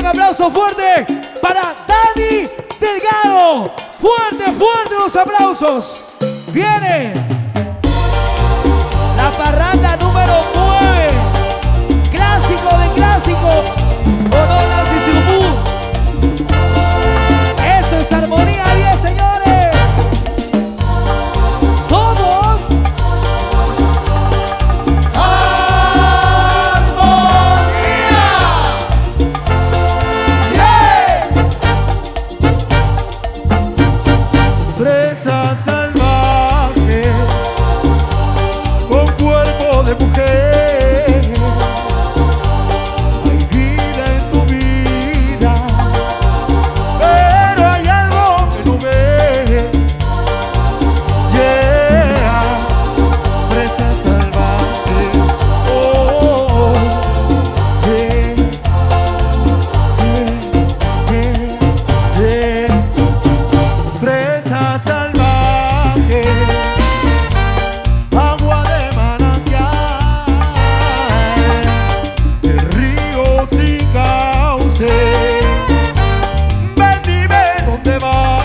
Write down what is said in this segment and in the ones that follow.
un aplauso fuerte para Dani Delgado. Fuerte, fuerte los aplausos. Viene la parranda número 9. Clásico de clásicos. Honor Nancy Silupú. Esto es Armonía 10, señores. Somos Presa salvaje, con cuerpo de mujer. Hay vida en tu vida, pero hay algo que no ves. Yeah, presa salvaje. Oh, yeah, yeah, yeah, yeah. Presa salvaje, agua de manantial, el río sin cauce. Ven, dime dónde vas.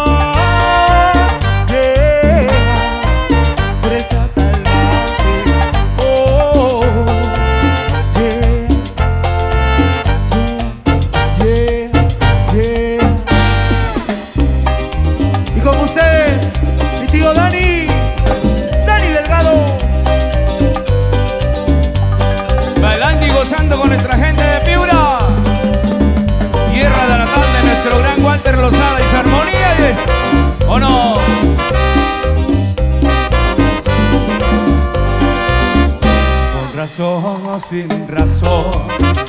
Yeah, presa salvaje. Oh, yeah, yeah, yeah, yeah. Y con ustedes, mi tío Dani Delgado. Bailando y gozando con nuestra gente de Piura. Tierra de la tarde, nuestro gran Walter Lozada y su Armonía 10. ¿O no? Con razón o sin razón,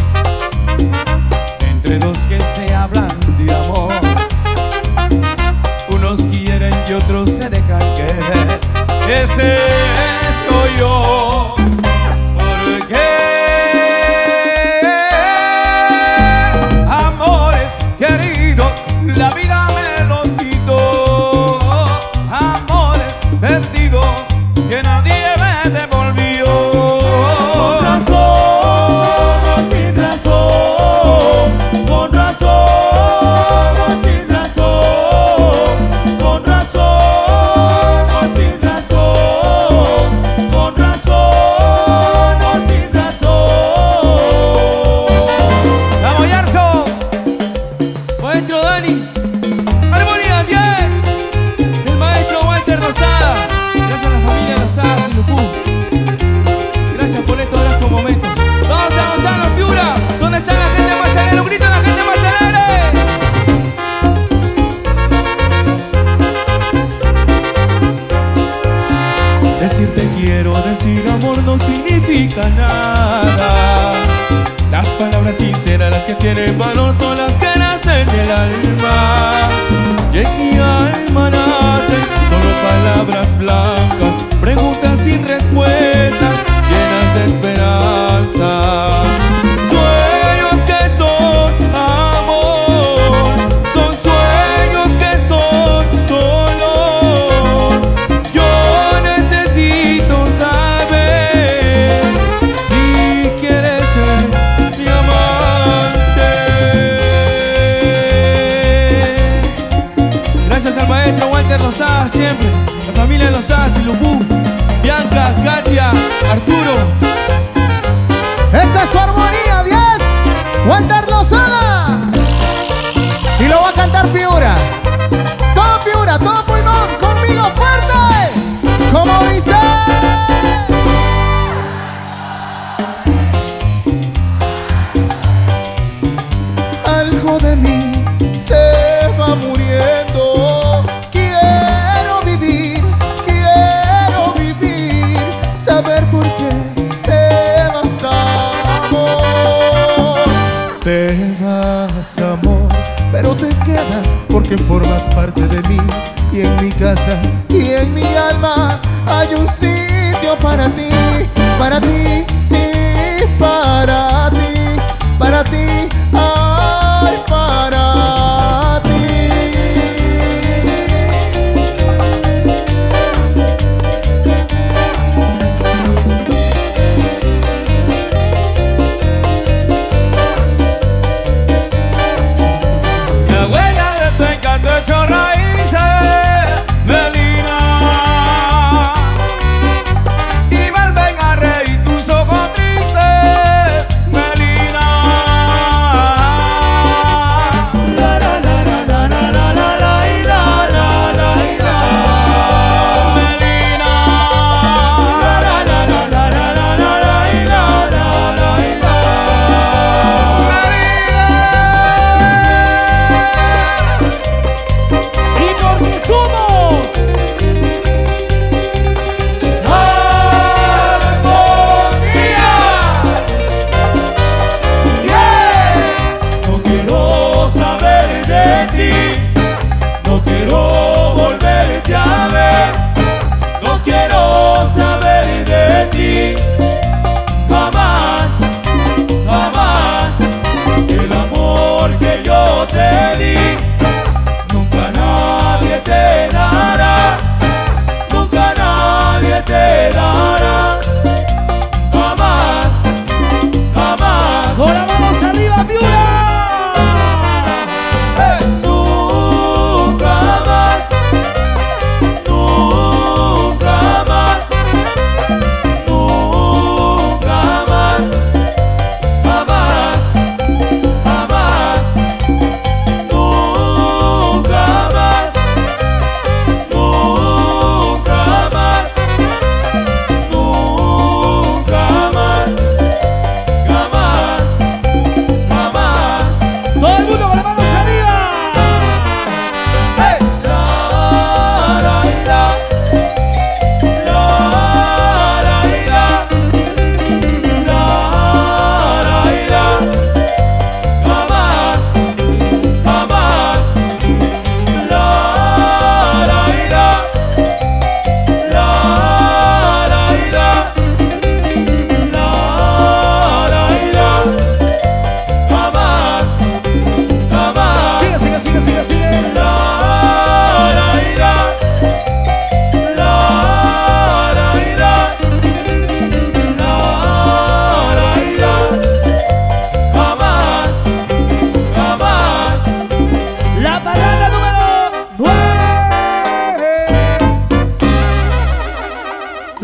entre dos que se hablan de amor, unos quieren y otros se dejan querer. Ese soy yo. Porque amores queridos, la vida me los quitó. Amores perdidos que nadie me devolvió. Con razón o sin razón, con razón o sin razón, con razón o sin razón, con razón o sin razón. ¡Vamos, Yarzo! Maestro Dani. Armonía 10. El maestro Walter Lozada. Gracias a la familia Lozada Silupú. Gracias por estos gratos momentos. Vamos a gozarnos, Piura. ¿Dónde está la gente más alegre? Un grito a la gente más alegre. Decirte quiero, decir amor no significa nada. Las palabras sinceras, las que tienen valor, son las que nacen del alma. Y en mi alma nacen solo palabras blancas, preguntas sin respuestas, llenas de esperanza. Sueños que son amor, son sueños que son dolor. Yo necesito saber si quieres ser mi amante. Gracias al maestro Walter Lozada siempre. La familia Lozada Silupú. Bianca, Katia, Arturo. Esta es su Armonía 10, Walter Lozada. Y lo va a cantar Piura. Todo Piura, todo pulmón, conmigo fuerte. Como dice. Algo de mí se va muriendo. Quiero vivir, saber por qué te vas, amor. Te vas, amor, pero te quedas porque formas parte de mí. Y en mi casa y en mi alma hay un sitio para ti, sí, para ti, ay, para ti.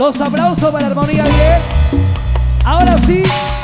Los aplausos para Armonía 10. Ahora sí.